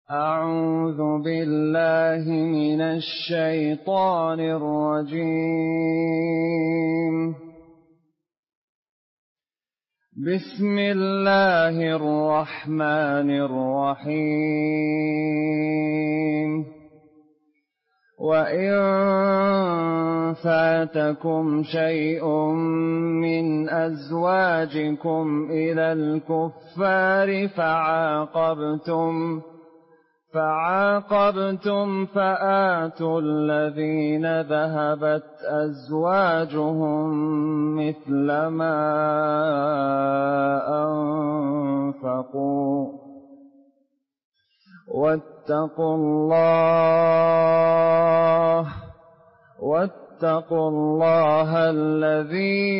أعوذ بالله من الشيطان الرجيم. بسم الله الرحمن الرحيم. وإن فاتكم شيء من أزواجكم إلى الكفار فعاقبتم فآتوا الذين ذهبت أزواجهم مثل ما أنفقوا واتقوا الله الذي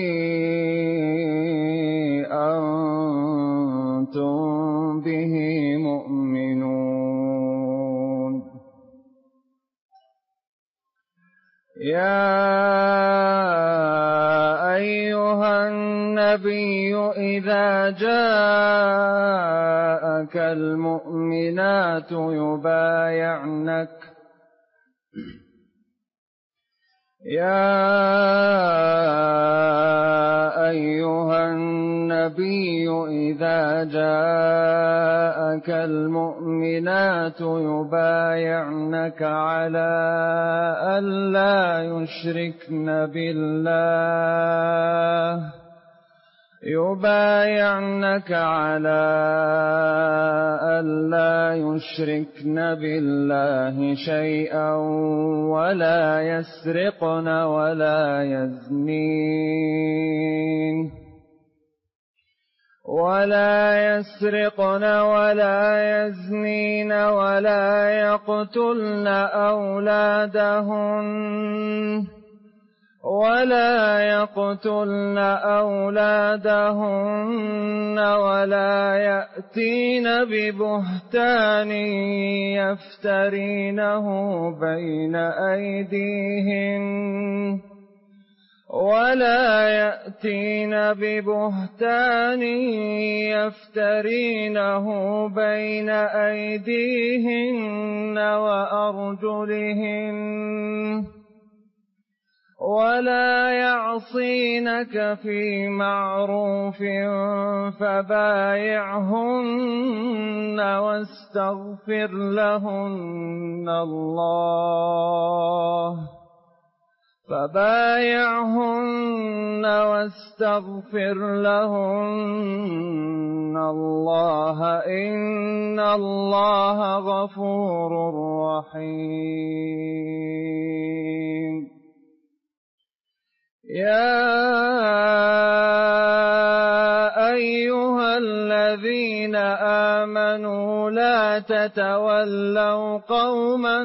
أنتم به مؤمنون. يا أيها النبي إذا جاءك المؤمنات يبايعنك على ألا يشركن بالله شيئا ولا يسرقن ولا يزنين ولا يقتلن أولادهن ولا يأتين ببهتان يفترينه بين أيديهن وأرجلهن ولا يعصينك في معروف فبايعهن واستغفر لهن الله إن الله غفور رحيم. يا أيها الذين آمنوا لا تتولوا قوما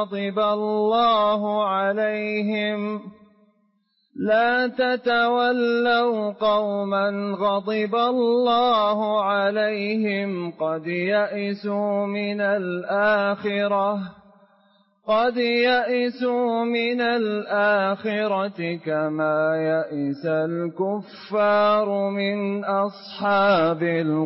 غضب الله عليهم قد يئسوا من الآخرة كما يئس الكفار من أصحاب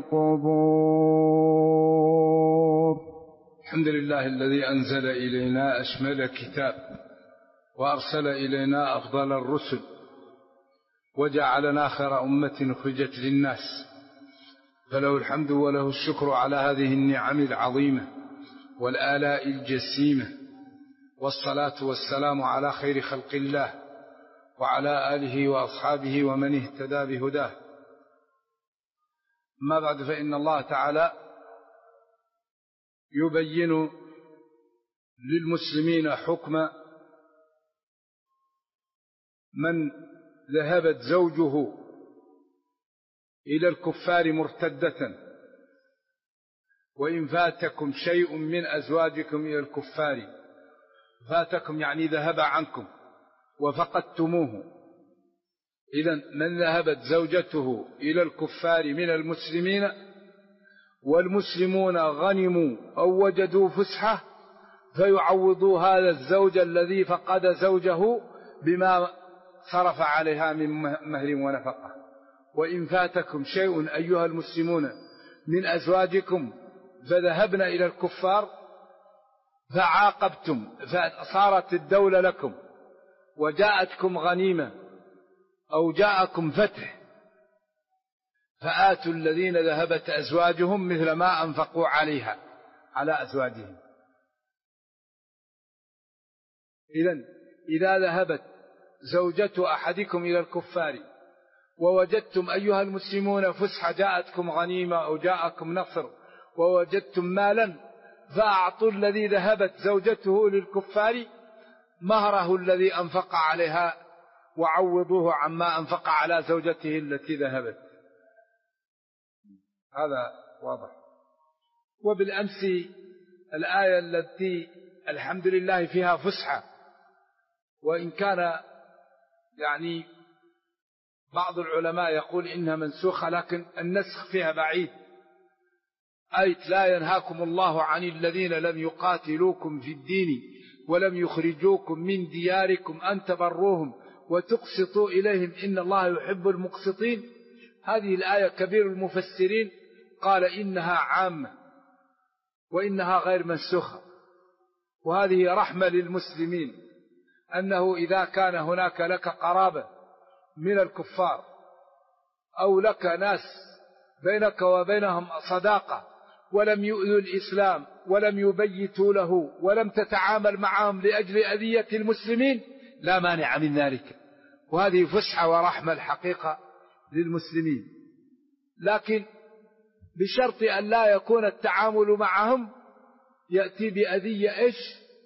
القبور. الحمد لله الذي أنزل إلينا أشمل كتاب وأرسل إلينا أفضل الرسل وجعلنا خير أمة أخرجت للناس، فله الحمد وله الشكر على هذه النعم العظيمة والآلاء الجسيمة، والصلاة والسلام على خير خلق الله وعلى آله وأصحابه ومن اهتدى بهداه. ما بعد، فإن الله تعالى يبين للمسلمين حكم من ذهبت زوجه إلى الكفار مرتدة. وإن فاتكم شيء من أزواجكم إلى الكفار، فاتكم يعني ذهب عنكم وفقدتموه. إذن من ذهبت زوجته إلى الكفار من المسلمين والمسلمون غنموا أو وجدوا فسحة، فيعوضوا هذا الزوج الذي فقد زوجه بما صرف عليها من مهر ونفقة. وإن فاتكم شيء أيها المسلمون من أزواجكم فذهبنا إلى الكفار، فعاقبتم فصارت الدولة لكم وجاءتكم غنيمة أو جاءكم فتح فآتوا الذين ذهبت أزواجهم مثل ما أنفقوا عليها على أزواجهم. إذا ذهبت زوجة أحدكم إلى الكفار ووجدتم أيها المسلمون فسحة جاءتكم غنيمة أو جاءكم نصر ووجدتم مالا فأعطوا الذي ذهبت زوجته للكفار مهره الذي أنفق عليها وعوضوه عما أنفق على زوجته التي ذهبت. هذا واضح. وبالأمس الآية التي الحمد لله فيها فسحة، وإن كان يعني بعض العلماء يقول إنها منسوخة لكن النسخ فيها بعيد. آية لا ينهاكم الله عن الذين لم يقاتلوكم في الدين ولم يخرجوكم من دياركم أن تبروهم وتقسطوا إليهم إن الله يحب المقسطين. هذه الآية كبير المفسرين قال إنها عامة وإنها غير منسوخة، وهذه رحمة للمسلمين أنه إذا كان هناك لك قرابة من الكفار أو لك ناس بينك وبينهم صداقة ولم يؤذوا الإسلام ولم يبيتوا له ولم تتعامل معهم لأجل أذية المسلمين لا مانع من ذلك، وهذه فسحة ورحمة الحقيقة للمسلمين، لكن بشرط أن لا يكون التعامل معهم يأتي بأذية إيش؟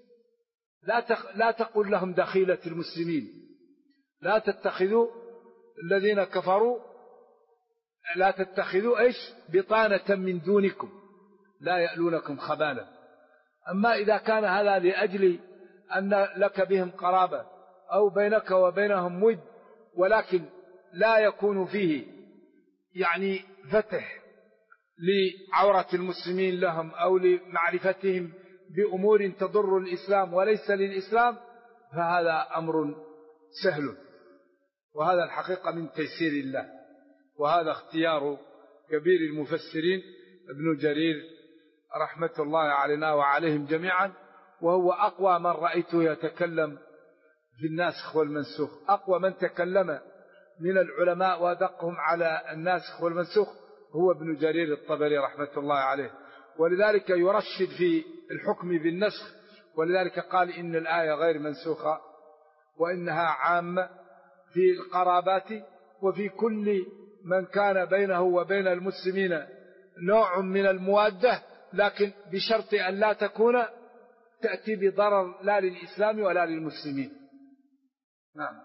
لا تقل لهم دخيلة المسلمين، لا تتخذوا الذين كفروا لا تتخذوا إيش؟ بطانة من دونكم لا يألونكم خبالا. أما إذا كان هذا لأجل أن لك بهم قرابة أو بينك وبينهم ود ولكن لا يكون فيه يعني فتح لعورة المسلمين لهم أو لمعرفتهم بأمور تضر الإسلام وليس للإسلام، فهذا أمر سهل، وهذا الحقيقة من تيسير الله، وهذا اختيار كبير المفسرين ابن جرير رحمة الله علينا وعليهم جميعا، وهو أقوى من رأيته يتكلم في الناسخ والمنسوخ، أقوى من تكلم من العلماء وأدقهم على الناسخ والمنسوخ هو ابن جرير الطبري رحمة الله عليه، ولذلك يرشد في الحكم بالنسخ، ولذلك قال إن الآية غير منسوخة وإنها عامة في القرابات وفي كل من كان بينه وبين المسلمين نوع من الموادة، لكن بشرط أن لا تكون تأتي بضرر لا للإسلام ولا للمسلمين. نعم.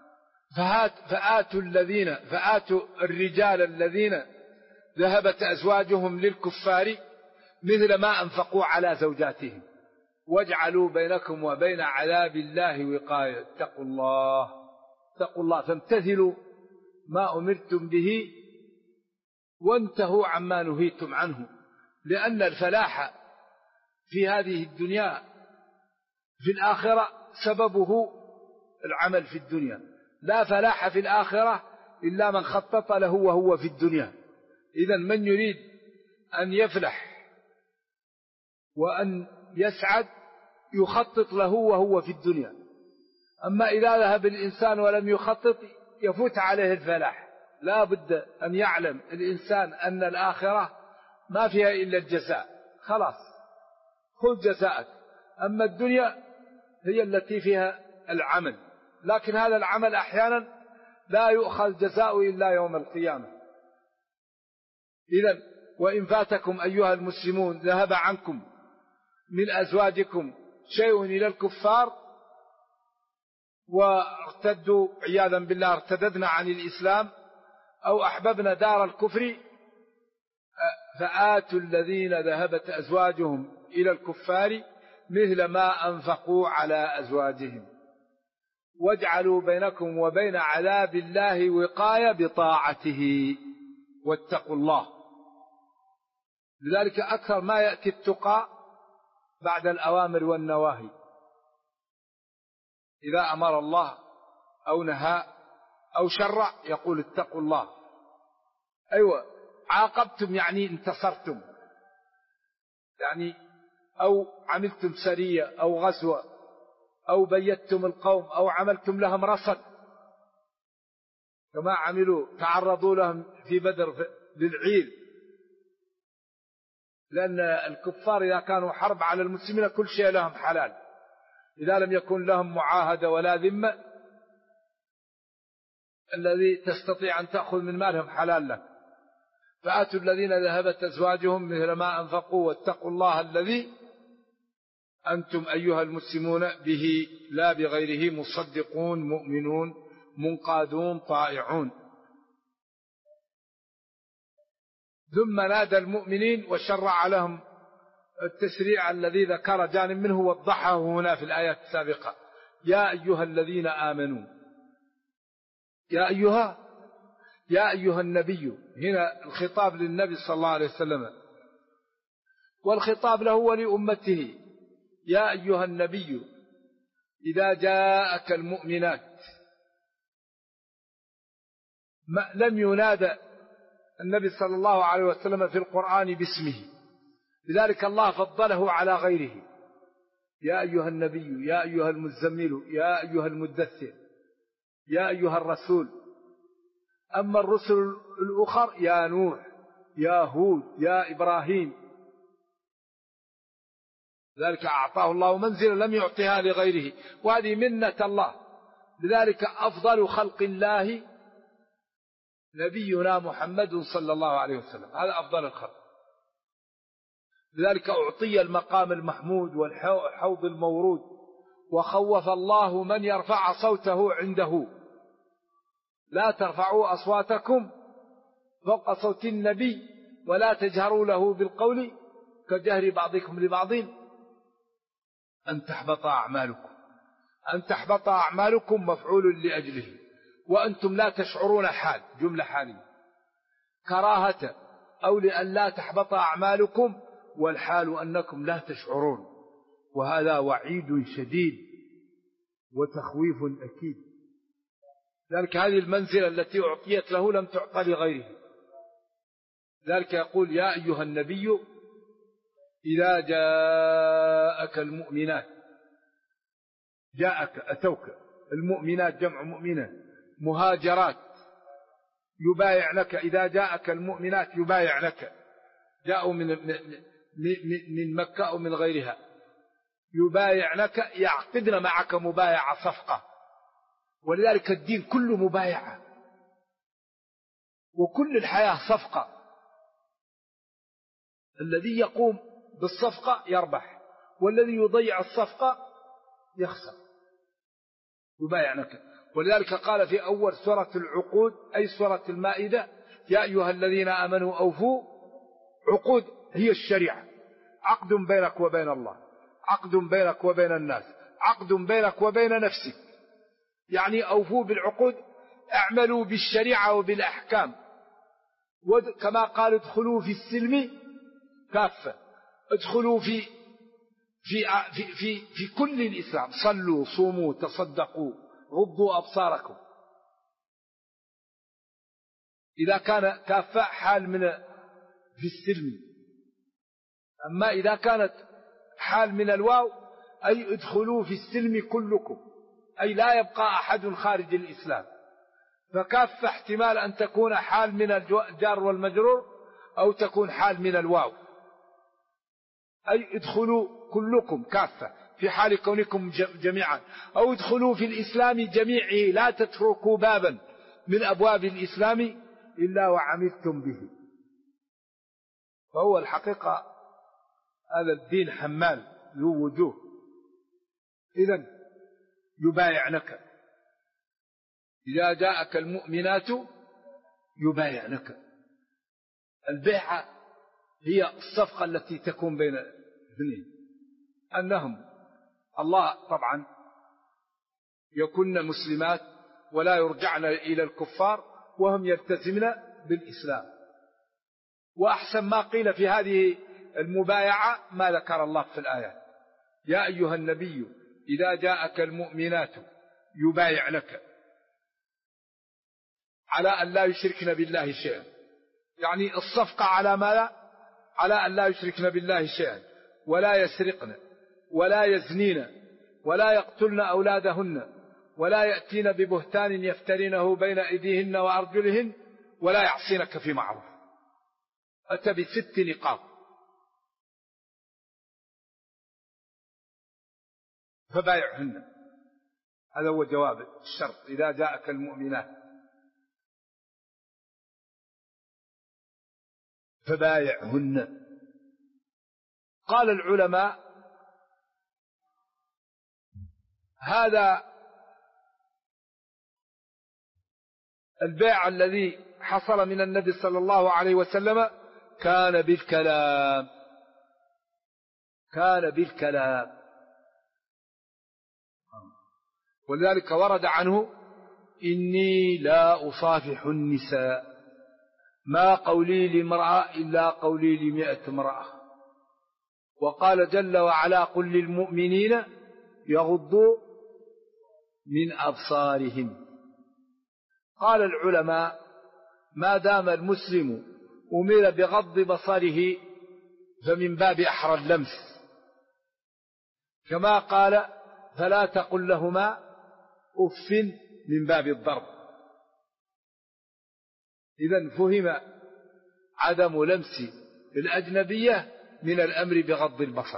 فآتوا الرجال الذين ذهبت أزواجهم للكفار مثل ما أنفقوا على زوجاتهم واجعلوا بينكم وبين عذاب الله وقاية. اتقوا الله فامتثلوا ما أمرتم به وانتهوا عما نهيتم عنه، لأن الفلاح في هذه الدنيا في الآخرة سببه العمل في الدنيا، لا فلاح في الآخرة إلا من خطط له وهو في الدنيا. إذن من يريد أن يفلح وأن يسعد يخطط له وهو في الدنيا، أما إذا ذهب الإنسان ولم يخطط يفوت عليه الفلاح. لا بد أن يعلم الإنسان أن الآخرة ما فيها إلا الجزاء، خلاص خذ جزاءك، أما الدنيا هي التي فيها العمل، لكن هذا العمل أحيانا لا يؤخذ جزاء إلا يوم القيامة. إذن وإن فاتكم أيها المسلمون ذهب عنكم من أزواجكم شيء إلى الكفار وارتدوا عياذا بالله ارتددنا عن الإسلام أو أحببنا دار الكفر، فآتوا الذين ذهبت أزواجهم إلى الكفار مثل ما أنفقوا على أزواجهم واجعلوا بينكم وبين عذاب الله وقاية بطاعته واتقوا الله. لذلك أكثر ما يأتي التقى بعد الأوامر والنواهي، إذا أمر الله أو نهى أو شرع يقول اتقوا الله. أيوة عاقبتم يعني انتصرتم، يعني أو عملتم سرية أو غزوة أو بيتم القوم أو عملتم لهم رصد كما عملوا تعرضوا لهم في بدر للعير، لأن الكفار إذا كانوا حرب على المسلمين كل شيء لهم حلال، إذا لم يكن لهم معاهدة ولا ذمة الذي تستطيع أن تأخذ من مالهم حلال لك. فآتوا الذين ذهبت أزواجهم مثل ما أنفقوا واتقوا الله الذي أنتم أيها المسلمون به لا بغيره مصدقون مؤمنون منقادون طائعون. ثم نادى المؤمنين وشرع لهم التشريع الذي ذكر جانب منه وضحه هنا في الآيات السابقة. يا أيها الذين آمنوا، يا أيها النبي، هنا الخطاب للنبي صلى الله عليه وسلم والخطاب له ولأمته. يا أيها النبي إذا جاءك المؤمنات، لم ينادى النبي صلى الله عليه وسلم في القرآن باسمه، لذلك الله فضله على غيره. يا أيها النبي، يا أيها المزمل، يا أيها المدثر، يا أيها الرسول. أما الرسل الأخر يا نوح، يا هود، يا إبراهيم، ذلك أعطاه الله منزلة لم يعطيها لغيره، وهذه منة الله. لذلك أفضل خلق الله نبينا محمد صلى الله عليه وسلم، هذا أفضل الخلق. لذلك أعطي المقام المحمود والحوض المورود، وخوف الله من يرفع صوته عنده. لا ترفعوا أصواتكم فوق صوت النبي ولا تجهروا له بالقول كجهر بعضكم لبعض أن تحبط أعمالكم. أن تحبط أعمالكم مفعول لأجله وأنتم لا تشعرون، حال جملة حالية، كراهة أو لأن لا تحبط أعمالكم والحال أنكم لا تشعرون، وهذا وعيد شديد وتخويف أكيد. ذلك هذه المنزلة التي أعطيت له لم تعطى لغيره. ذلك يقول يا أيها النبي إذا جاءك المؤمنات، جاءك أتوك، المؤمنات جمع مؤمنة، مهاجرات يبايعنك. إذا جاءك المؤمنات يبايعنك، جاءوا من مكة أو من غيرها، يبايعنك يعقدن معك مبايعة صفقة. ولذلك الدين كله مبايعة، وكل الحياة صفقة. الذي يقوم بالصفقة يربح، والذي يضيع الصفقة يخسر. يبايعنك. ولذلك قال في أول سورة العقود أي سورة المائدة يا أيها الذين آمنوا أوفوا عقود، هي الشريعة، عقد بينك وبين الله، عقد بينك وبين الناس، عقد بينك وبين نفسك. يعني أوفوا بالعقود، اعملوا بالشريعة وبالأحكام. كما قال ادخلوا في السلم كافة، ادخلوا في كل الإسلام، صلوا صوموا تصدقوا غضوا أبصاركم. إذا كان كافة حال من في السلم. أما إذا كانت حال من الواو أي ادخلوا في السلم كلكم، أي لا يبقى أحد خارج الإسلام. فكافة احتمال أن تكون حال من الجار والمجرور أو تكون حال من الواو، أي ادخلوا كلكم كافة في حال كونكم جميعا، أو ادخلوا في الإسلام جميعه، لا تتركوا بابا من أبواب الإسلام إلا وعملتم به. فهو الحقيقة هذا الدين حمال ذو وجوه. إذن يبايعنك، إذا جاءك المؤمنات يبايعنك. البيعة هي الصفقة التي تكون بين اثنين، أنهم الله طبعا يكون مسلمات ولا يرجعن إلى الكفار وهم يلتزمن بالإسلام. وأحسن ما قيل في هذه المبايعة ما ذكر الله في الآيات. يا أيها النبي إذا جاءك المؤمنات يبايعنك على أن لا يشركن بالله شيئا، يعني الصفقة على ما لا، على أن لا يشركن بالله شيئا، ولا يسرقن ولا يزنين ولا يقتلن أولادهن ولا يأتين ببهتان يفترينه بين أيديهن وأرجلهن ولا يعصينك في معروف. أتى ب6 نقاط. فبايعهن، هذا هو جواب الشرط إذا جاءك المؤمنات. فبايعهن. قال العلماء هذا البيع الذي حصل من النبي صلى الله عليه وسلم كان بالكلام، كان بالكلام. ولذلك ورد عنه إني لا أصافح النساء ما قولي لامرأة إلا قولي ل100 امرأة. وقال جل وعلا قل للمؤمنين يغضوا من أبصارهم. قال العلماء ما دام المسلم أمر بغض بصره فمن باب أحرى اللمس، كما قال فلا تقل لهما أف من باب الضرب. إذن فهم عدم لمس الأجنبية من الأمر بغض البصر،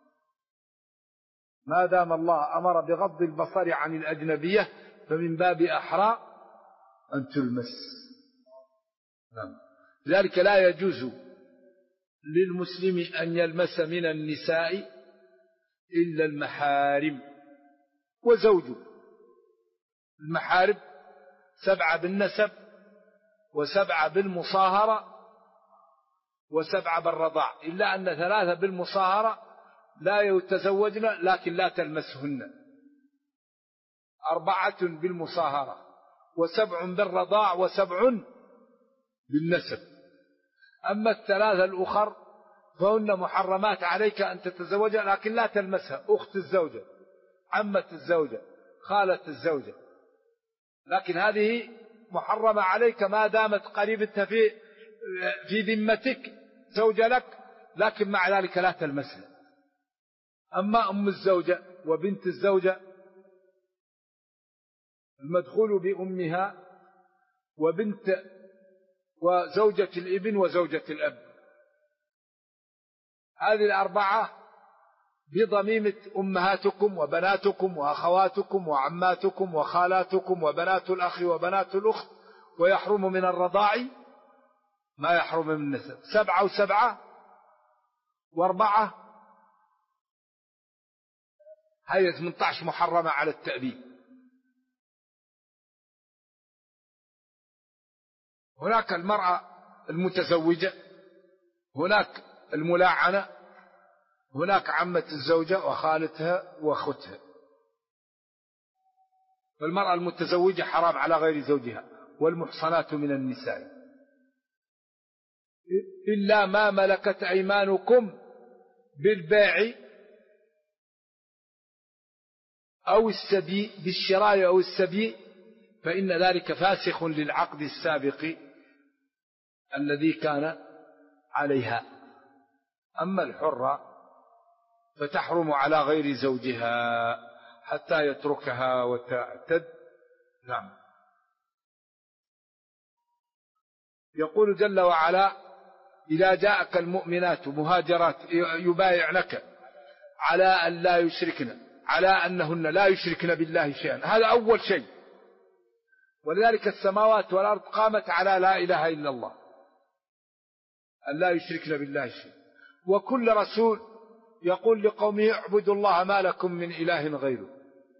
ما دام الله أمر بغض البصر عن الأجنبية فمن باب أحرى أن تلمس. لذلك لا يجوز للمسلم أن يلمس من النساء إلا المحارم وزوجه. المحارم 7 بالنسب و7 بالمصاهرة و7 بالرضاع، إلا أن 3 بالمصاهرة لا يتزوجن لكن لا تلمسهن، 4 بالمصاهرة و7 بالرضاع و7 بالنسب. أما ال3 الأخر فهن محرمات عليك أن تتزوجها لكن لا تلمسها، أخت الزوجة، عمة الزوجة، خالة الزوجة، لكن هذه محرمة عليك ما دامت قريبتها في ذمتك زوجة لك، لكن مع ذلك لا تلمسها. أما أم الزوجة وبنت الزوجة المدخول بأمها وبنت وزوجة الابن وزوجة الأب، هذه ال4 بضميمة أمهاتكم وبناتكم وأخواتكم وعماتكم وخالاتكم وبنات الأخ وبنات الأخت، ويحرم من الرضاع ما يحرم من النسب. 7 و7 و4 هي 18 محرمة على التأبيد. هناك المرأة المتزوجة، هناك الملاعنة، هناك عمة الزوجة وخالتها وأختها. فالمرأة المتزوجة حرام على غير زوجها. والمحصنات من النساء إلا ما ملكت أيمانكم بالبيع أو السبي، بالشراء أو السبي، فإن ذلك فاسخ للعقد السابق الذي كان عليها. أما الحرة فتحرم على غير زوجها حتى يتركها وتعتد. نعم. يقول جل وعلا إذا جاءك المؤمنات مهاجرات يبايعنك على أن لا يشركن، على أنهن لا يشركن بالله شيئا، هذا أول شيء. ولذلك السماوات والأرض قامت على لا إله إلا الله، أن لا يشركن بالله شيئا. وكل رسول يقول لقومه اعبدوا الله ما لكم من إله غيره.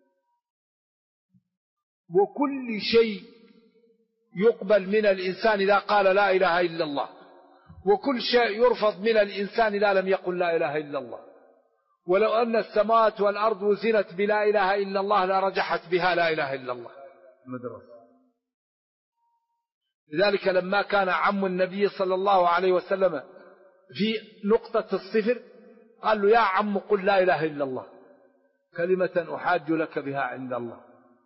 وكل شيء يقبل من الإنسان إذا قال لا إله إلا الله، وكل شيء يرفض من الإنسان إذا لم يقل لا إله إلا الله. ولو أن السماوات والأرض وزنت بلا إله إلا الله لرجحت بها لا إله إلا الله مدرسة. لذلك لما كان عم النبي صلى الله عليه وسلم في نقطة الصفر قال له يا عم قل لا إله إلا الله كلمة أحاج لك بها عند الله.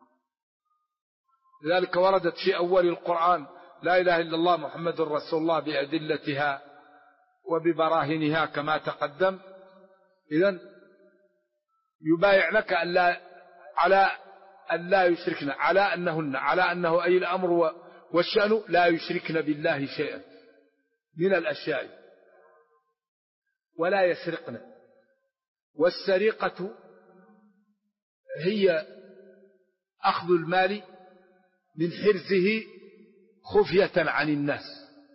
لذلك وردت في أول القرآن لا إله إلا الله محمد رسول الله بأدلتها وببراهينها كما تقدم. إذن يبايعنك على أن لا يشركن، على أنه أي الأمر والشأن لا يشركن بالله شيئا من الأشياء، ولا يسرقن. والسرقة هي أخذ المال من حرزه خفية عن الناس.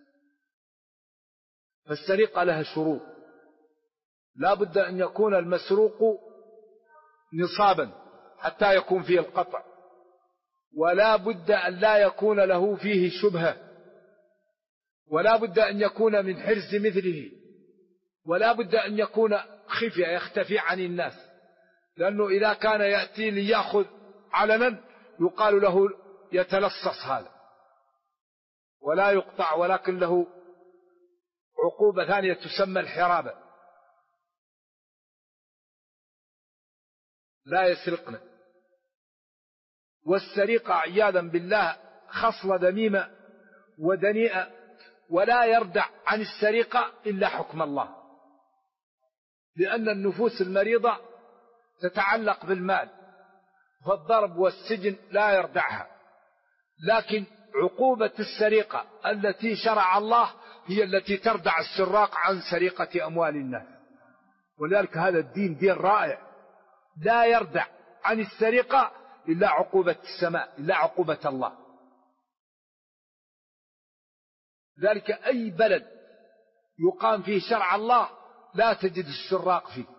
فالسرقة لها شروط، لا بد أن يكون المسروق نصابا حتى يكون فيه القطع، ولا بد أن لا يكون له فيه شبهة، ولا بد أن يكون من حرز مثله، ولا بد أن يكون خفية يختفي عن الناس، لأنه إذا كان يأتي ليأخذ علنا يقال له يتلصص هذا ولا يقطع، ولكن له عقوبة ثانية تسمى الحرابة. لا يسرقن. والسرقة عياذا بالله خصلة ذميمة ودنيئة، ولا يردع عن السرقة إلا حكم الله، لأن النفوس المريضة تتعلق بالمال، فالضرب والسجن لا يردعها. لكن عقوبة السرقة التي شرع الله هي التي تردع السراق عن سرقة أموال الناس. ولذلك هذا الدين دين رائع، لا يردع عن السرقة إلا عقوبة السماء، إلا عقوبة الله. ذلك أي بلد يقام فيه شرع الله لا تجد السراق فيه،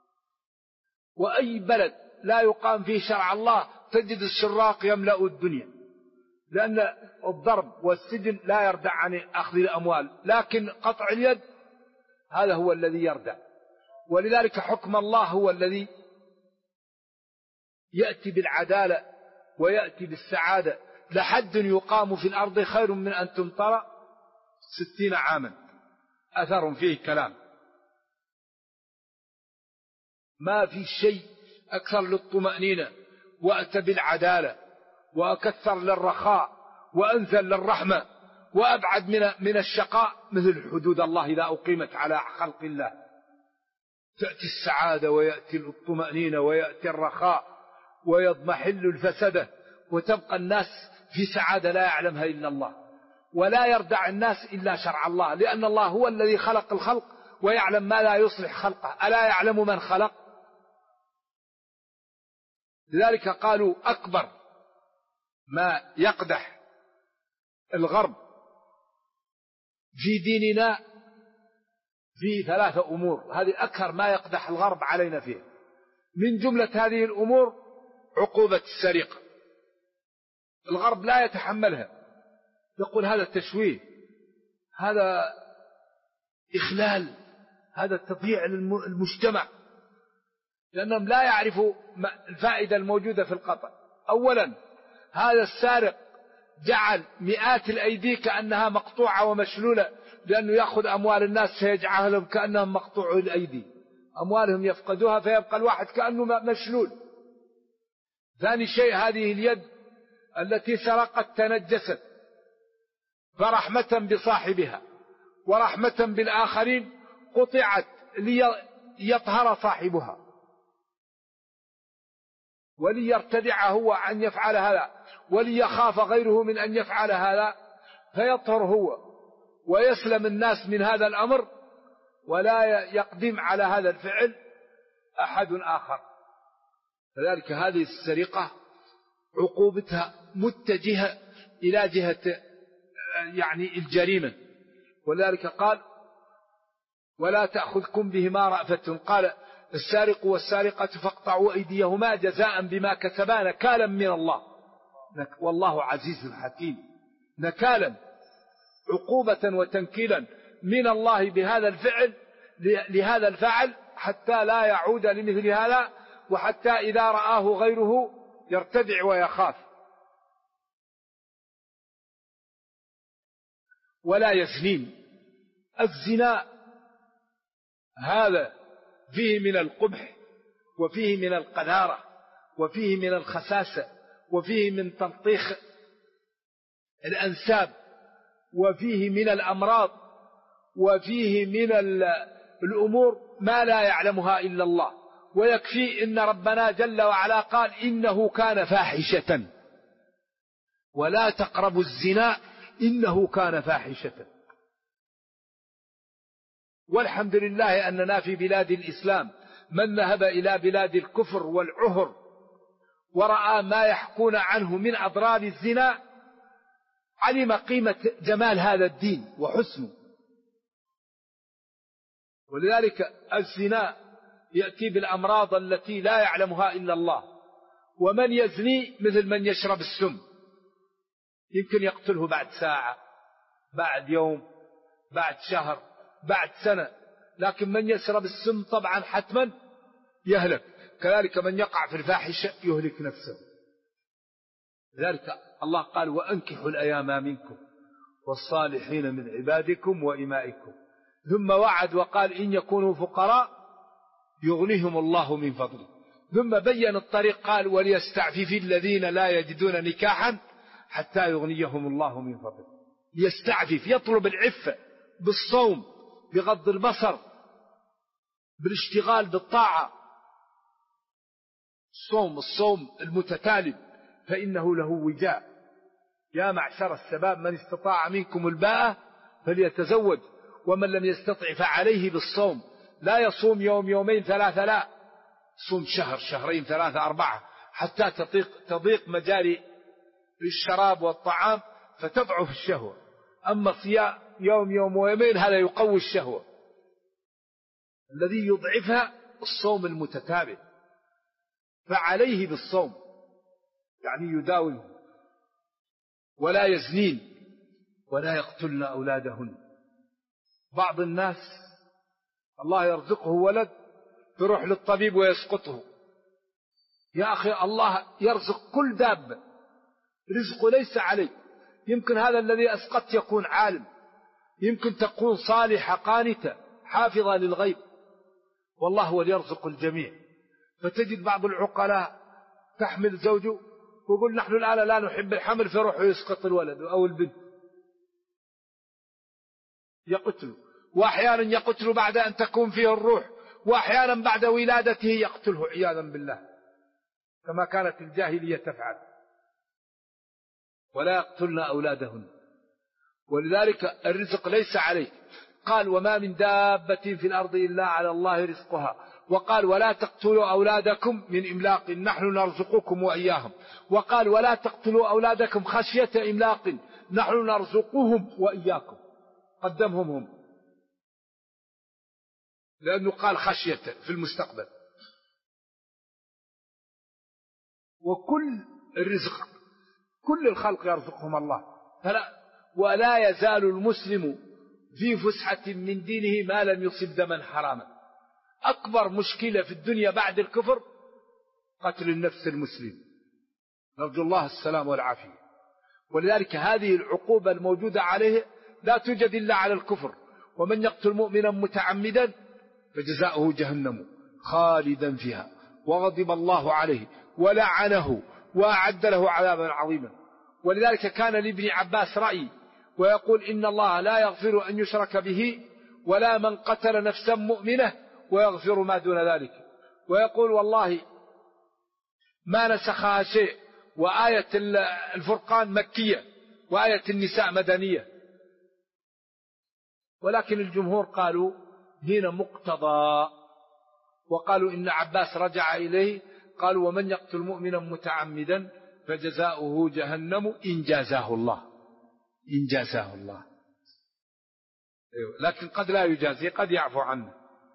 وأي بلد لا يقام فيه شرع الله تجد السراق يملأ الدنيا، لأن الضرب والسجن لا يردع عن أخذ الأموال، لكن قطع اليد هذا هو الذي يردع. ولذلك حكم الله هو الذي يأتي بالعدالة ويأتي بالسعادة. لحد يقام في الأرض خير من أن تمطر 60 عاما. أثر فيه كلام، ما في شيء أكثر للطمأنينة وأتى بالعدالة وأكثر للرخاء وأنزل للرحمة وأبعد من الشقاء مثل حدود الله إذا أقيمت على خلق الله. تأتي السعادة ويأتي الطمأنينة ويأتي الرخاء ويضمحل الفسدة، وتبقى الناس في سعادة لا يعلمها إلا الله، ولا يردع الناس إلا شرع الله، لأن الله هو الذي خلق الخلق ويعلم ما لا يصلح خلقه. ألا يعلم من خلق؟ لذلك قالوا أكبر ما يقدح الغرب في ديننا في 3 أمور، هذه أكثر ما يقدح الغرب علينا فيه. من جملة هذه الأمور عقوبة السرقة. الغرب لا يتحملها، يقول هذا تشويه، هذا إخلال، هذا تضييع للمجتمع، لأنهم لا يعرفوا الفائدة الموجودة في القطع. أولا هذا السارق جعل مئات الأيدي كأنها مقطوعة ومشلولة، لأنه يأخذ أموال الناس فيجعلهم كأنهم مقطوع الأيدي، أموالهم يفقدوها فيبقى الواحد كأنه مشلول. ثاني شيء هذه اليد التي سرقت تنجست، فرحمة بصاحبها ورحمة بالآخرين قطعت ليطهر صاحبها وليرتدع هو أن يفعل هذا، وليخاف غيره من أن يفعل هذا، فيطهر هو ويسلم الناس من هذا الأمر، ولا يقدم على هذا الفعل أحد آخر. فذلك هذه السرقة عقوبتها متجهة إلى جهة يعني الجريمة. ولذلك قال ولا تأخذكم بهما رأفة، قال السارق والسارقة فاقطعوا أيديهما جزاء بما كسبا نكالا من الله، والله عزيز حكيم. نكالا، عقوبة وتنكيلا من الله بهذا الفعل لهذا الفعل، حتى لا يعود لمثل هذا، وحتى إذا رآه غيره يرتدع ويخاف. ولا يزنين. الزنا هذا فيه من القبح وفيه من القذارة وفيه من الخساسة وفيه من تلطيخ الأنساب وفيه من الأمراض وفيه من الأمور ما لا يعلمها إلا الله، ويكفي إن ربنا جل وعلا قال إنه كان فاحشة، ولا تقربوا الزنا إنه كان فاحشة. والحمد لله أننا في بلاد الإسلام من ذهب إلى بلاد الكفر والعهر ورأى ما يحكون عنه من أضرار الزنا علم قيمة جمال هذا الدين وحسنه. ولذلك الزنا يأتي بالأمراض التي لا يعلمها إلا الله، ومن يزني مثل من يشرب السم، يمكن يقتله بعد ساعة، بعد يوم، بعد شهر، بعد سنة، لكن من يشرب السم طبعا حتما يهلك. كذلك من يقع في الفاحشة يهلك نفسه. لذلك الله قال وأنكحوا الأيام منكم والصالحين من عبادكم وإمائكم، ثم وعد وقال إن يكونوا فقراء يغنيهم الله من فضله، ثم بين الطريق قال وليستعفف الذين لا يجدون نكاحا حتى يغنيهم الله من فضله. يستعفف، يطلب العفة بالصوم، بغض البصر، بالاشتغال بالطاعة. الصوم المتتالي فإنه له وجاء. يا معشر الشباب من استطاع منكم الباءة فليتزوج، ومن لم يستطع فعليه بالصوم. لا يصوم يوم يومين ثلاثة، لا، صوم شهر شهرين ثلاثة أربعة حتى تضيق مجاري الشراب والطعام فتضعف الشهوة. أما صيام يوم يوم ويومين هذا يقوي الشهوة. الذي يضعفها الصوم المتتابع، فعليه بالصوم، يعني يداوم. ولا يزنين ولا يقتلن أولادهن. بعض الناس الله يرزقه ولد يروح للطبيب ويسقطه. يا أخي الله يرزق كل دابة، رزقه ليس عليك. يمكن هذا الذي أسقط يكون عالم، يمكن تكون صالحة قانتة حافظة للغيب، والله هو يرزق الجميع. فتجد بعض العقلاء تحمل زوجه ويقول نحن الآن لا نحب الحمل، فيروح يسقط الولد أو البنت، يقتله. وأحيانا يقتله بعد أن تكون فيه الروح، وأحيانا بعد ولادته يقتله عياذا بالله، كما كانت الجاهلية تفعل. ولا يقتلن أولادهن. ولذلك الرزق ليس عليك. قال وما من دابة في الأرض إلا على الله رزقها. وقال ولا تقتلوا أولادكم من إملاق نحن نرزقكم وإياهم. وقال ولا تقتلوا أولادكم خشية إملاق نحن نرزقهم وإياكم. قدمهم هم، لأنه قال خشية في المستقبل. وكل الرزق كل الخلق يرزقهم الله. ولا يزال المسلم في فسحة من دينه ما لم يصب دما حراما. أكبر مشكلة في الدنيا بعد الكفر قتل النفس المسلم، نرجو الله السلام والعافية. ولذلك هذه العقوبة الموجودة عليه لا توجد إلا على الكفر. ومن يقتل مؤمنا متعمدا فجزاؤه جهنم خالدا فيها وغضب الله عليه ولعنه وأعد له عذابا عظيما. ولذلك كان لابن عباس رأي ويقول إن الله لا يغفر أن يشرك به ولا من قتل نفسا مؤمنة ويغفر ما دون ذلك. ويقول والله ما نسخها شيء، وآية الفرقان مكية وآية النساء مدنية. ولكن الجمهور قالوا هنا مقتضى، وقالوا إن عباس رجع إليه قالوا ومن يقتل مؤمنا متعمدا فجزاؤه جهنم إن جازاه الله، إن جازاه الله. لكن قد لا يجازي، قد يعفو عنه.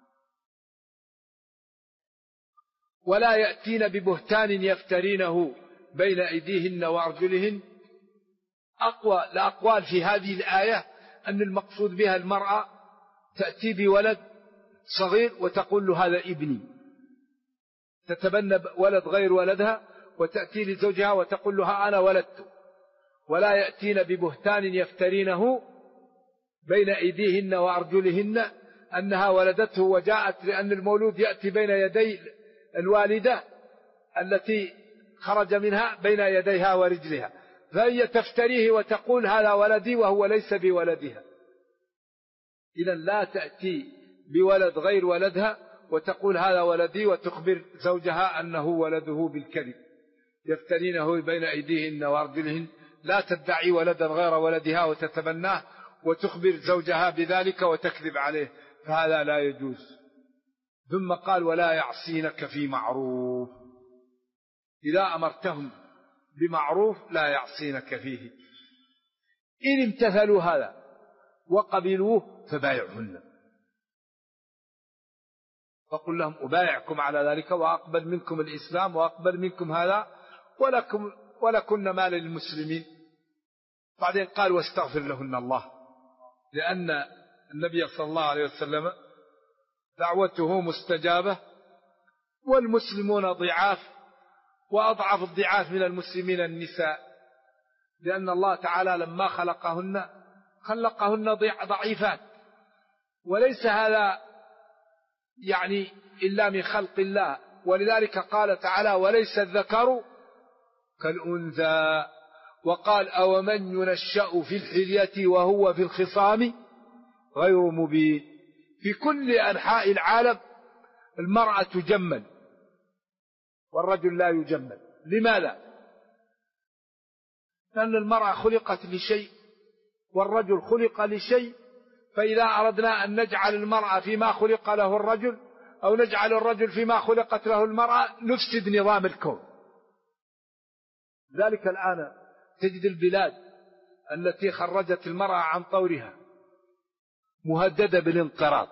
ولا يأتين ببهتان يفترينه بين أيديهن وأرجلهن. أقوى الأقوال في هذه الآية أن المقصود بها المرأة تأتي بولد صغير وتقول له هذا ابني، تتبنى ولد غير ولدها وتأتي لزوجها وتقول له أنا ولدت. ولا يأتين ببهتان يفترينه بين أيديهن وأرجلهن أنها ولدته وجاءت، لأن المولود يأتي بين يدي الوالدة التي خرج منها بين يديها ورجلها، فهي تفتريه وتقول هذا ولدي وهو ليس بولدها. إذا لا تأتي بولد غير ولدها وتقول هذا ولدي، وتخبر زوجها أنه ولده بالكذب، يفترينه بين أيديهن وأرجلهن، لا تدعي ولدا غير ولدها وتتبناه وتخبر زوجها بذلك وتكذب عليه، فهذا لا يجوز. ثم قال ولا يعصينك في معروف، إذا أمرتهم بمعروف لا يعصينك فيه. إن امتثلوا هذا وقبلوه فبايعهن، فقل لهم أبايعكم على ذلك وأقبل منكم الإسلام وأقبل منكم هذا ولكن مال للمسلمين. بعدين قال واستغفر لهن الله، لأن النبي صلى الله عليه وسلم دعوته مستجابة والمسلمون ضعاف، وأضعف الضعاف من المسلمين النساء، لأن الله تعالى لما خلقهن ضعيفات، وليس هذا يعني إلا من خلق الله. ولذلك قال تعالى وليس الذكر كالأنثى، وقال أومن ينشأ في الحلية وهو في الخصام غير مبين. في كل أنحاء العالم المرأة تجمل والرجل لا يجمل. لماذا؟ لأن المرأة خلقت لشيء والرجل خلق لشيء، فإذا أردنا أن نجعل المرأة فيما خلق له الرجل أو نجعل الرجل فيما خلقت له المرأة نفسد نظام الكون. ذلك الآن تجد البلاد التي خرجت المرأة عن طورها مهددة بالانقراض.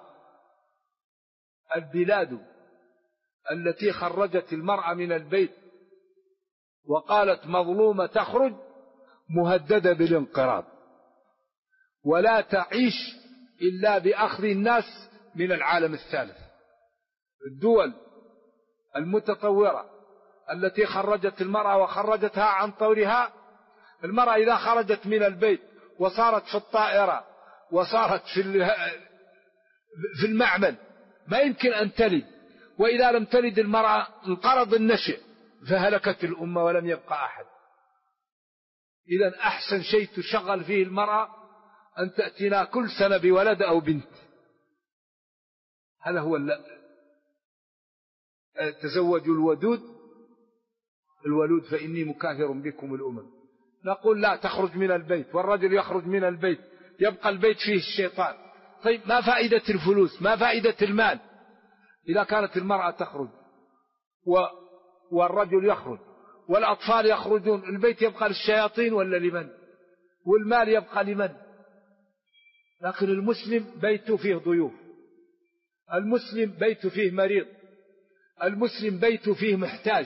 البلاد التي خرجت المرأة من البيت وقالت مظلومة تخرج مهددة بالانقراض، ولا تعيش إلا بأخذ الناس من العالم الثالث. الدول المتطورة التي خرجت المرأة وخرجتها عن طورها، المرأة إذا خرجت من البيت وصارت في الطائرة وصارت في المعمل ما يمكن أن تلد، وإذا لم تلد المرأة انقرض النشء فهلكت الأمة ولم يبقى أحد. إذن أحسن شيء تشغل فيه المرأة أن تأتينا كل سنة بولد أو بنت. هذا هو تزوجوا الولود فإني مكاثر بكم الأمم. نقول لا، تخرج من البيت والرجل يخرج من البيت، يبقى البيت فيه الشيطان. طيب ما فائدة الفلوس؟ ما فائدة المال إذا كانت المرأة تخرج والرجل يخرج والأطفال يخرجون؟ البيت يبقى للشياطين ولا لمن؟ والمال يبقى لمن؟ لكن المسلم بيته فيه ضيوف، المسلم بيته فيه مريض، المسلم بيته فيه محتاج.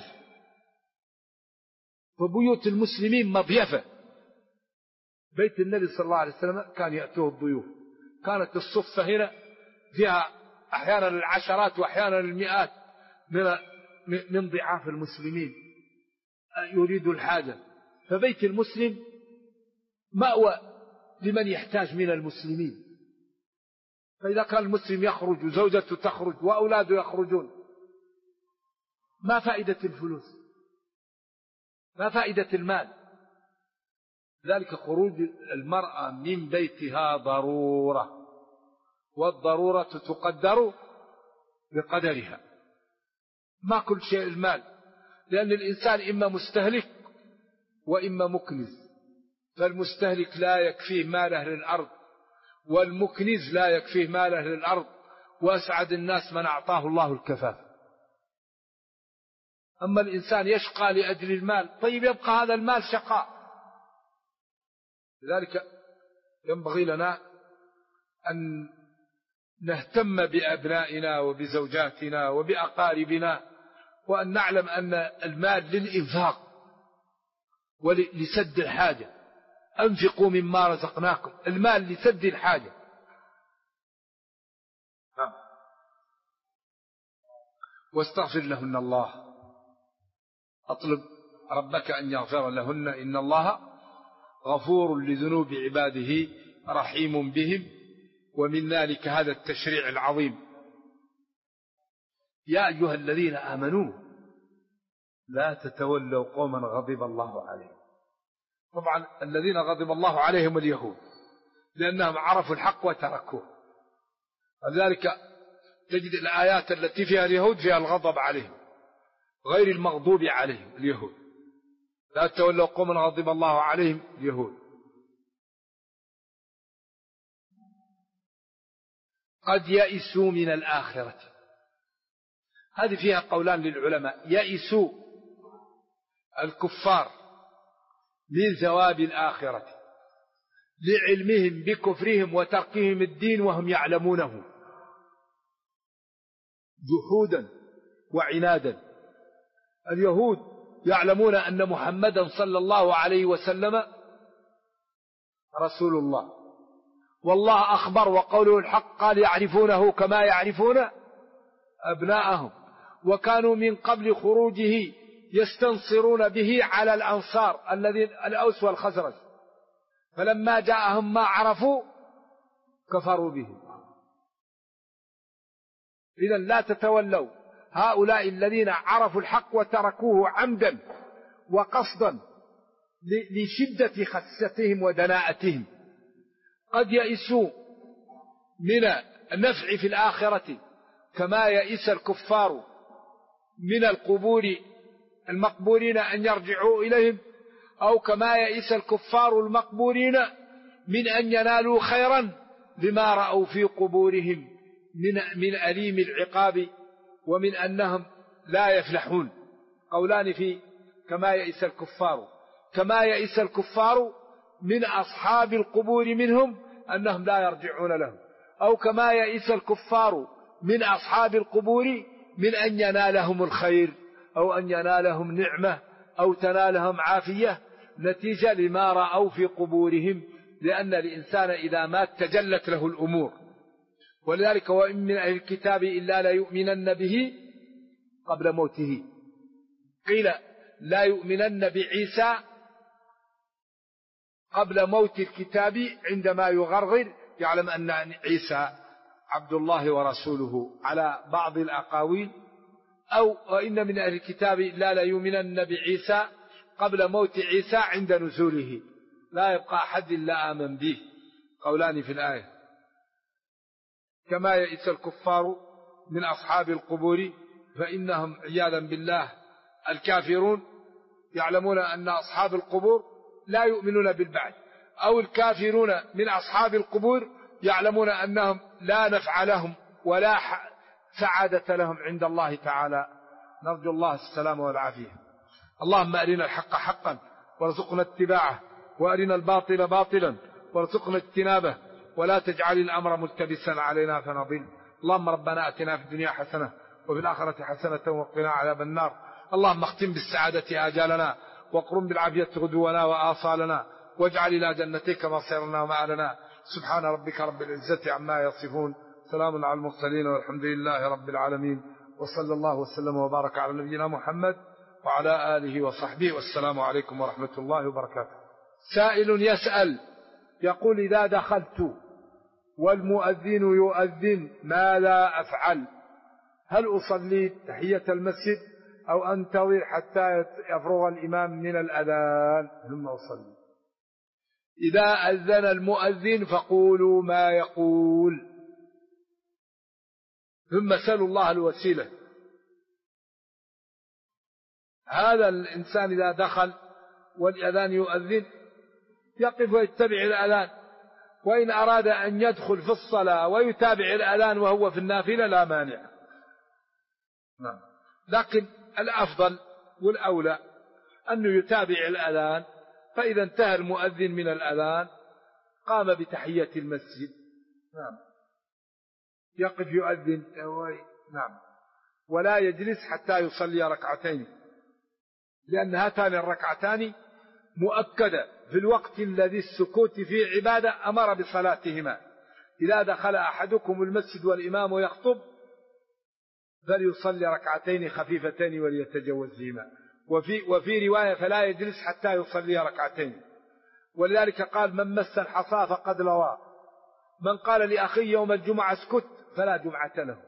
فبيوت المسلمين مضيفة. بيت النبي صلى الله عليه وسلم كان يأتوه الضيوف، كانت الصفة هنا فيها أحيانا العشرات وأحيانا المئات من ضعاف المسلمين يريد الحاجة. فبيت المسلم مأوى لمن يحتاج من المسلمين. فإذا كان المسلم يخرج وزوجته تخرج وأولاده يخرجون، ما فائدة الفلوس؟ ما فائدة المال؟ ذلك خروج المرأة من بيتها ضرورة، والضرورة تقدر بقدرها. ما كل شيء المال، لأن الإنسان إما مستهلك وإما مكنز. فالمستهلك لا يكفيه ماله للأرض، والمكنز لا يكفيه ماله للأرض، وأسعد الناس من أعطاه الله الكفاف. أما الإنسان يشقى لأجل المال، طيب يبقى هذا المال شقاء. لذلك ينبغي لنا أن نهتم بأبنائنا وبزوجاتنا وبأقاربنا، وأن نعلم أن المال للإنفاق ولسد الحاجة. أنفقوا مما رزقناكم، المال لسد الحاجة. واستغفر لهن الله، أطلب ربك أن يغفر لهن إن الله غفور لذنوب عباده رحيم بهم. ومن ذلك هذا التشريع العظيم: يا أيها الذين آمنوا لا تتولوا قوما غضب الله عليهم. طبعا الذين غضب الله عليهم اليهود، لأنهم عرفوا الحق وتركوه. لذلك تجد الآيات التي فيها اليهود فيها الغضب عليهم غير المغضوب عليهم اليهود. لا تولوا قوما غضب الله عليهم اليهود. قد يئسوا من الآخرة، هذه فيها قولان للعلماء. يئسوا الكفار من ثواب الآخرة لعلمهم بكفرهم وتركهم الدين وهم يعلمونه جحودا وعنادا. اليهود يعلمون أن محمدا صلى الله عليه وسلم رسول الله، والله أخبر وقوله الحق قال يعرفونه كما يعرفون أبناءهم، وكانوا من قبل خروجه يستنصرون به على الأنصار الذين الأوس والخزرج، فلما جاءهم ما عرفوا كفروا به. إذن لا تتولوا هؤلاء الذين عرفوا الحق وتركوه عمدا وقصدا لشدة خستهم ودناءتهم. قد يئسوا من النفع في الآخرة كما يئس الكفار من القبور المقبورين أن يرجعوا إليهم، أو كما يئس الكفار المقبورين من أن ينالوا خيرا لما رأوا في قبورهم من أليم العقاب ومن أنهم لا يفلحون. قولان في كما يئس الكفار، كما يئس الكفار من أصحاب القبور منهم أنهم لا يرجعون لهم، أو كما يئس الكفار من أصحاب القبور من أن ينالهم الخير أو أن ينالهم نعمة أو تنالهم عافية نتيجة لما رأوا في قبورهم، لأن الإنسان إذا مات تجلت له الأمور. ولذلك وإن من أهل الكتاب إلا لا يؤمنن به قبل موته. قيل لا يؤمنن بعيسى قبل موت الكتاب عندما يغرغر يعلم أن عيسى عبد الله ورسوله على بعض الأقاويل، أو وإن من أهل الكتاب إلا لا يؤمنن بعيسى قبل موت عيسى عند نزوله، لا يبقى أحد إلا آمن به. قولان في الآية. كما يئس الكفار من أصحاب القبور فإنهم عياذا بالله الكافرون يعلمون أن أصحاب القبور لا يؤمنون بالبعث، أو الكافرون من أصحاب القبور يعلمون أنهم لا نفع لهم ولا سعادة لهم عند الله تعالى. نرجو الله السلام والعافية. اللهم أرنا الحق حقا وارزقنا اتباعه، وأرنا الباطل باطلا وارزقنا اجتنابه، ولا تجعل الأمر ملتبسا علينا فنضل. اللهم ربنا أتنا في الدنيا حسنة وفي الآخرة حسنة وقنا عذاب النار. اللهم اختم بالسعادة آجالنا واقرم بالعافية غدونا وآصالنا، واجعل إلى جنتك مصيرنا ومآلنا. سبحان ربك رب العزة عما يصفون، سلام على المرسلين والحمد لله رب العالمين، وصلى الله وسلم وبارك على نبينا محمد وعلى آله وصحبه، والسلام عليكم ورحمة الله وبركاته. سائل يسأل يقول إذا دخلت والمؤذن يؤذن ماذا أفعل؟ هل أصلي تحية المسجد أو أنتظر حتى يفرغ الإمام من الأذان ثم أصلي؟ إذا أذن المؤذن فقولوا ما يقول ثم سألوا الله الوسيلة. هذا الإنسان إذا دخل والأذان يؤذن يقف ويتبع الأذان، وإن أراد أن يدخل في الصلاة ويتابع الأذان وهو في النافلة لا مانع. لكن الأفضل والأولى أنه يتابع الأذان، فإذا انتهى المؤذن من الأذان قام بتحية المسجد. يقف يؤذن ولا يجلس حتى يصلي ركعتين، لأن هاتان الركعتان مؤكدة في الوقت الذي السكوت فيه عبادة أمر بصلاتهما. إذا دخل أحدكم المسجد والإمام يخطب فليصلي ركعتين خفيفتين وليتجوزهما، وفي رواية فلا يجلس حتى يصلي ركعتين. ولذلك قال من مس الحصى فقد لوى، من قال لأخي يوم الجمعة اسكت فلا جمعة له.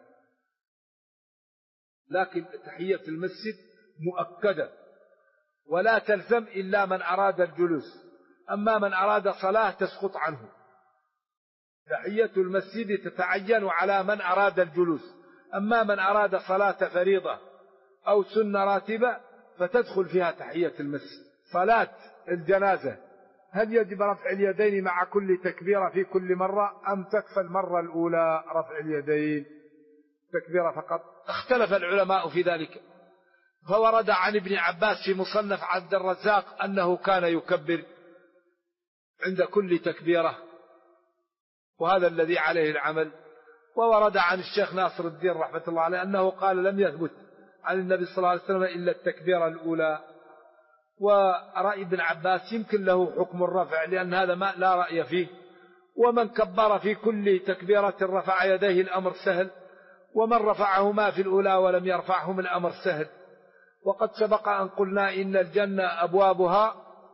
لكن تحية المسجد مؤكدة ولا تلزم إلا من أراد الجلوس، أما من أراد صلاة تسقط عنه. تحية المسجد تتعين على من أراد الجلوس، أما من أراد صلاة فريضة أو سنة راتبة فتدخل فيها تحية المسجد. صلاة الجنازة هل يجب رفع اليدين مع كل تكبيرة في كل مرة أم تكفى المرة الأولى رفع اليدين تكبيرة فقط؟ اختلف العلماء في ذلك، فورد عن ابن عباس في مصنف عبد الرزاق أنه كان يكبر عند كل تكبيرة، وهذا الذي عليه العمل. وورد عن الشيخ ناصر الدين رحمة الله عليه أنه قال لم يثبت عن النبي صلى الله عليه وسلم إلا التكبيرة الأولى. ورأي ابن عباس يمكن له حكم الرفع لأن هذا ما لا رأي فيه، ومن كبر في كل تكبيرة رفع يديه الأمر سهل، ومن رفعهما في الأولى ولم يرفعهم الأمر سهل. وقد سبق أن قلنا إن الجنة أبوابها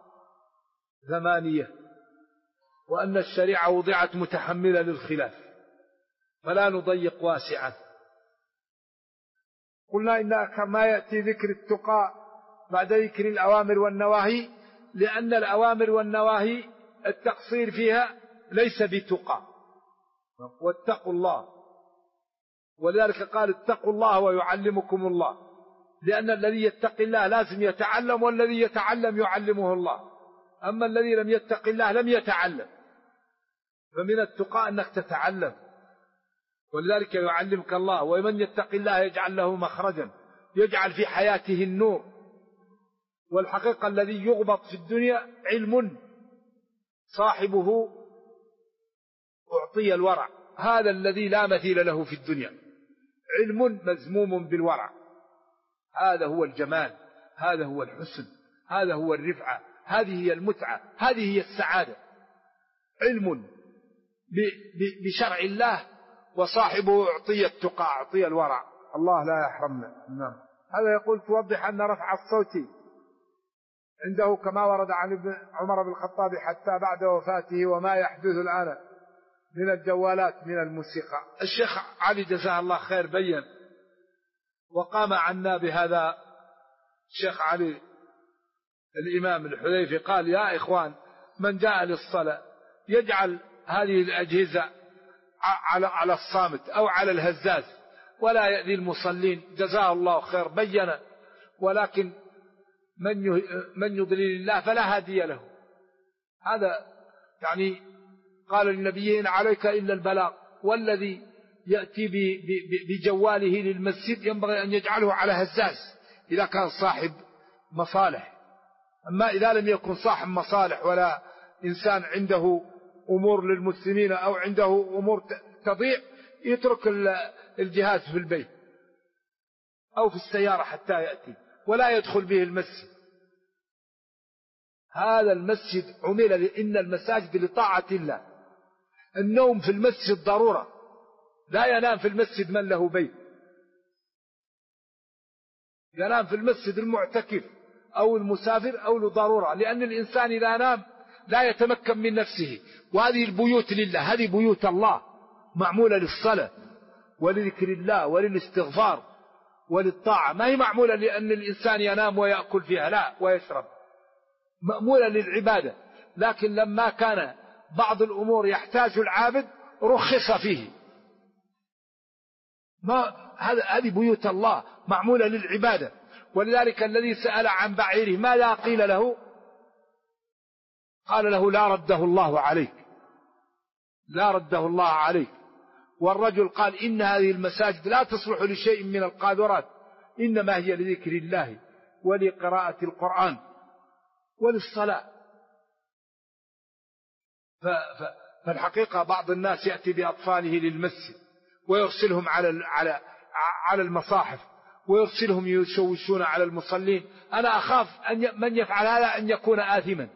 8، وأن الشريعة وضعت متحملة للخلاف فلا نضيق واسعا. قلنا إن أكثر ما يأتي ذكر التقى بعد ذكر الأوامر والنواهي، لأن الأوامر والنواهي التقصير فيها ليس بتقى، واتقوا الله، ولذلك قال اتقوا الله ويعلمكم الله، لأن الذي يتقي الله لازم يتعلم، والذي يتعلم يعلمه الله، أما الذي لم يتق الله لم يتعلم. فمن التقى أنك تتعلم، ولذلك يعلمك الله. ومن يتق الله يجعل له مخرجا، يجعل في حياته النور. والحقيقة الذي يغبط في الدنيا علم صاحبه أعطي الورع، هذا الذي لا مثيل له في الدنيا، علم مزموم بالورع. هذا هو الجمال، هذا هو الحسن، هذا هو الرفعة، هذه هي المتعة، هذه هي السعادة. علم بشرع الله وصاحبه أعطي التقى، أعطي الورع، الله لا يحرمنا. نعم. هذا يقول توضح أن رفع الصوت عنده كما ورد عن ابن عمر بن الخطاب حتى بعد وفاته، وما يحدث الآن من الجوالات من الموسيقى. الشيخ علي جزاه الله خير بين وقام عنا بهذا. الشيخ علي الإمام الحذيفي قال يا إخوان، من جاء للصلاة يجعل هذه الأجهزة على الصامت أو على الهزاز ولا يأذي المصلين، جزاه الله خير بين. ولكن من يضلل الله فلا هادي له. هذا يعني قال النبي إن عليك إلا البلاغ، والذي يأتي بجواله للمسجد ينبغي أن يجعله على هزاز إذا كان صاحب مصالح. أما إذا لم يكن صاحب مصالح ولا إنسان عنده أمور للمسلمين أو عنده أمور تضيع، يترك الجهاز في البيت أو في السيارة حتى يأتي، ولا يدخل به المسجد. هذا المسجد عمل إن المساجد لطاعة الله. النوم في المسجد ضرورة، لا ينام في المسجد من له بيت، ينام في المسجد المعتكف أو المسافر أو لضرورة، لأن الإنسان إذا نام لا يتمكن من نفسه. وهذه البيوت لله، هذه بيوت الله معمولة للصلاة ولذكر الله وللاستغفار وللطاعة، ما هي معمولة لأن الإنسان ينام ويأكل فيها لا ويشرب، مأمولة للعبادة. لكن لما كان بعض الأمور يحتاج العابد رخص فيه. هذه بيوت الله معمولة للعبادة. ولذلك الذي سأل عن بعيره ماذا قيل له؟ قال له لا رده الله عليك، لا رده الله عليك. والرجل قال إن هذه المساجد لا تصلح لشيء من القاذورات، إنما هي لذكر الله ولقراءة القرآن وللصلاة. فالحقيقة بعض الناس يأتي بأطفاله للمسجد ويرسلهم على المصاحف ويرسلهم يشوشون على المصلين. أنا أخاف أن من يفعل هذا أن يكون آثما.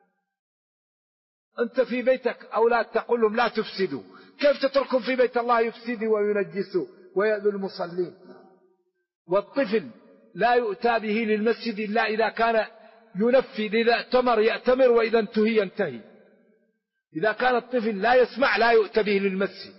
أنت في بيتك أولاد تقول لهم لا تفسدوا، كيف تتركهم في بيت الله يفسدوا وينجسوا ويأذوا المصلين؟ والطفل لا يؤتى به للمسجد إلا إذا كان ينفذ، إذا ائتمر يأتمر وإذا انتهي ينتهي. إذا كان الطفل لا يسمع لا يؤتى به للمسجد.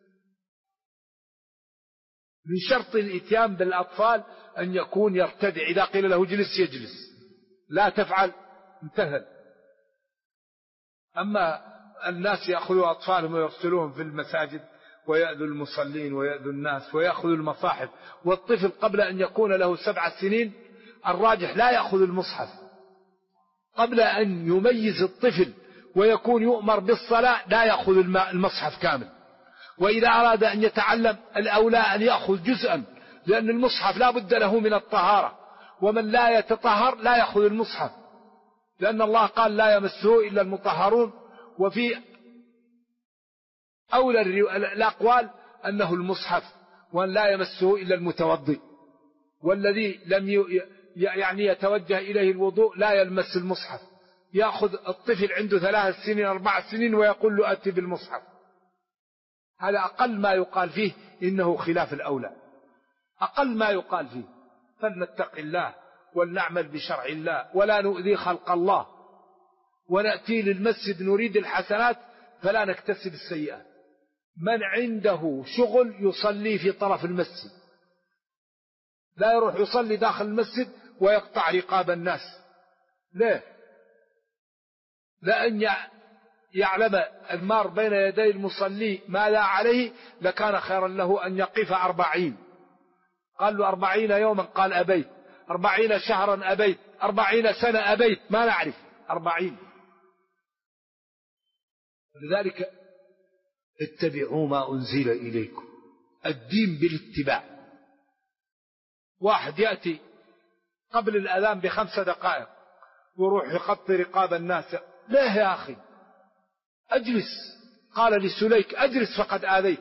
من شرط الإتيان بالأطفال أن يكون يرتدع، إذا قيل له اجلس يجلس، لا تفعل انتهى. أما الناس يأخذوا أطفالهم ويرسلوهم في المساجد ويأذوا المصلين ويأذوا الناس ويأخذ المصاحف. والطفل قبل أن يكون له 7 سنين الراجح لا يأخذ المصحف، قبل أن يميز الطفل ويكون يؤمر بالصلاة لا يأخذ المصحف كامل. وإذا أراد أن يتعلم الأولى أن يأخذ جزءا، لأن المصحف لا بد له من الطهارة، ومن لا يتطهر لا يأخذ المصحف، لأن الله قال لا يمسه إلا المطهرون. وفي أولى الأقوال أنه المصحف، وأن لا يمسه إلا المتوضئ، والذي لم يعني يتوجه إليه الوضوء لا يلمس المصحف. يأخذ الطفل عنده 3 سنين 4 سنين ويقول له أتي بالمصحف. هذا أقل ما يقال فيه إنه خلاف الأولى، أقل ما يقال فيه. فلنتق الله ولنعمل بشرع الله ولا نؤذي خلق الله، ونأتي للمسجد نريد الحسنات فلا نكتسب السيئات. من عنده شغل يصلي في طرف المسجد، لا يروح يصلي داخل المسجد ويقطع رقاب الناس. ليه؟ لأن يعلم المار بين يدي المصلي ماذا عليه لكان خيرا له أن يقف 40. قال له 40 يوما، قال أبيت. 40 شهرا أبيت. 40 سنة أبيت، ما نعرف 40. لذلك اتبعوا ما أنزل إليكم، الدين بالاتباع. واحد يأتي قبل الأذان ب5 دقائق ويروح يخطي رقاب الناس. ليه يا أخي؟ أجلس. قال لسليك أجلس فقد آذيت.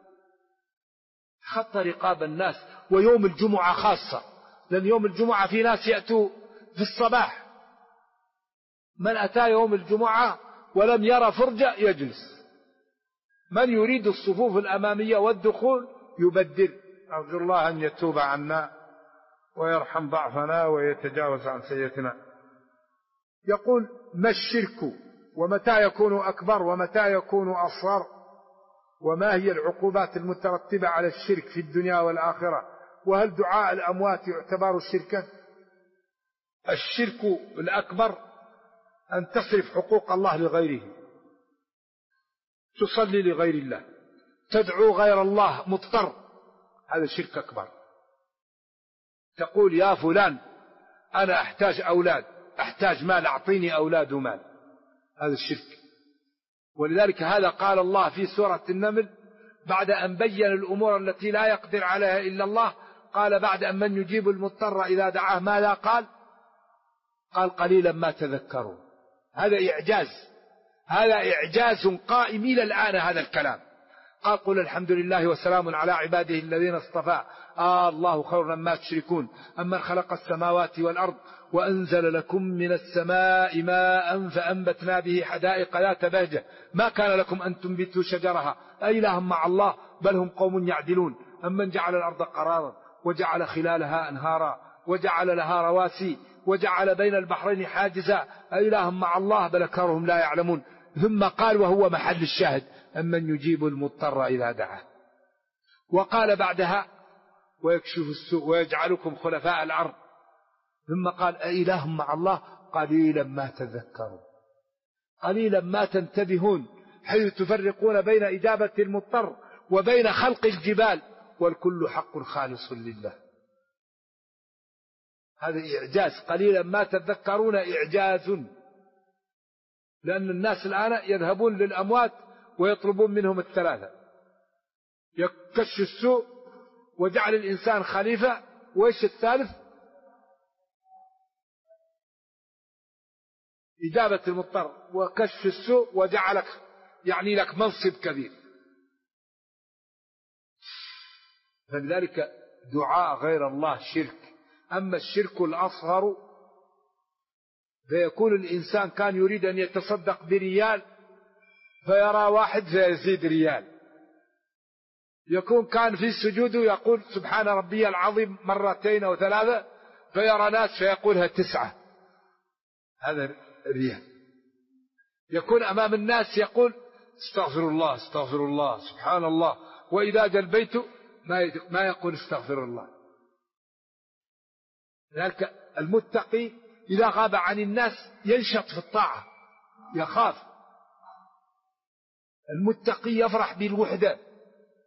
خطى رقاب الناس. ويوم الجمعة خاصة، لأن يوم الجمعة في ناس يأتوا في الصباح. من أتى يوم الجمعة ولم يرى فرجة يجلس. من يريد الصفوف الأمامية والدخول يبدل. أرجو الله أن يتوب عنا ويرحم ضعفنا ويتجاوز عن سيئتنا. يقول: ما الشرك، ومتى يكون أكبر ومتى يكون أصغر، وما هي العقوبات المترتبة على الشرك في الدنيا والآخرة، وهل دعاء الأموات يعتبر شركا؟ الشرك الأكبر أن تصرف حقوق الله لغيره، تصلي لغير الله، تدعو غير الله مضطر، هذا شرك أكبر. تقول: يا فلان أنا أحتاج أولاد، أحتاج مال، أعطيني أولاد ومال، هذا الشرك. ولذلك هذا قال الله في سورة النمل بعد أن بين الأمور التي لا يقدر عليها إلا الله، قال بعد أن من يجيب المضطر إذا دعاه ماذا قال؟ قال: قليلا ما تذكرون. هذا إعجاز، هذا إعجاز قائم إلى الآن هذا الكلام. قال: قل الحمد لله وسلام على عباده الذين اصطفى الله خير مما تشركون أمن خلق السماوات والأرض وأنزل لكم من السماء ماء فأنبتنا به حدائق ذات بهجة ما كان لكم أن تنبتوا شجرها أإله مع الله بل هم قوم يعدلون أمن جعل الأرض قرارا وجعل خلالها أنهارا وجعل لها رواسي وجعل بين البحرين حاجزا أإله مع الله بل أكثرهم لا يعلمون. ثم قال وهو محل الشاهد: أمن يجيب المضطر إذا دعاه. وقال بعدها: ويكشف السوء ويجعلكم خلفاء الأرض. ثم قال: أإله مع الله قليلا ما تذكرون، قليلا ما تنتبهون، حيث تفرقون بين إجابة المضطر وبين خلق الجبال، والكل حق خالص لله. هذا إعجاز، قليلا ما تذكرون إعجاز. لأن الناس الآن يذهبون للأموات ويطلبون منهم 3: يكشف السوء وجعل الإنسان خليفة، وإيش الثالث؟ إجابة المضطر وكشف السوء وجعلك يعني لك منصب كبير. فلذلك دعاء غير الله شرك. أما الشرك الأصغر فيكون الإنسان كان يريد أن يتصدق بريال فيرى واحد فيزيد ريال، يكون كان في السجود يقول سبحان ربي العظيم 2 أو 3 فيرى ناس فيقولها 9، هذا ريال. يكون أمام الناس يقول استغفر الله استغفر الله سبحان الله، وإذا جاء البيت ما يقول استغفر الله. لذلك المتقي إذا غاب عن الناس ينشط في الطاعة، يخاف. المتقي يفرح بالوحدة،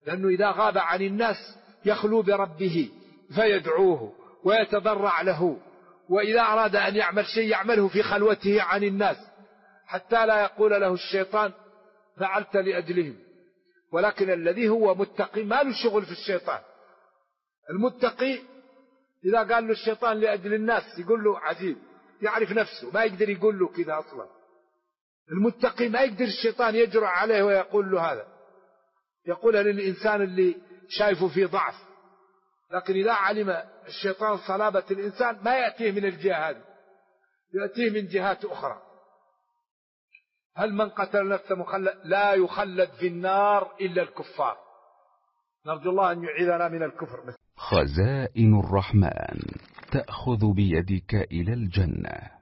لأنه إذا غاب عن الناس يخلو بربه فيدعوه ويتضرع له، وإذا أراد أن يعمل شيء يعمله في خلوته عن الناس حتى لا يقول له الشيطان فعلت لأجلهم. ولكن الذي هو متقي ما له شغل في الشيطان. المتقي إذا قال له الشيطان لأجل الناس يقول له عجيب، يعرف نفسه ما يقدر يقول له كذا أصلا. المتقي ما يقدر الشيطان يجرع عليه ويقول له هذا، يقول للإنسان اللي شايفه فيه ضعف. لكن إذا علم الشيطان صلابة الإنسان ما يأتيه من الجهة هذه، يأتيه من جهات أخرى. هل من قتل نفسه مخلد؟ لا يخلد في النار إلا الكفار. نرجو الله أن يعيذنا من الكفر. خزائن الرحمن تأخذ بيدك إلى الجنة.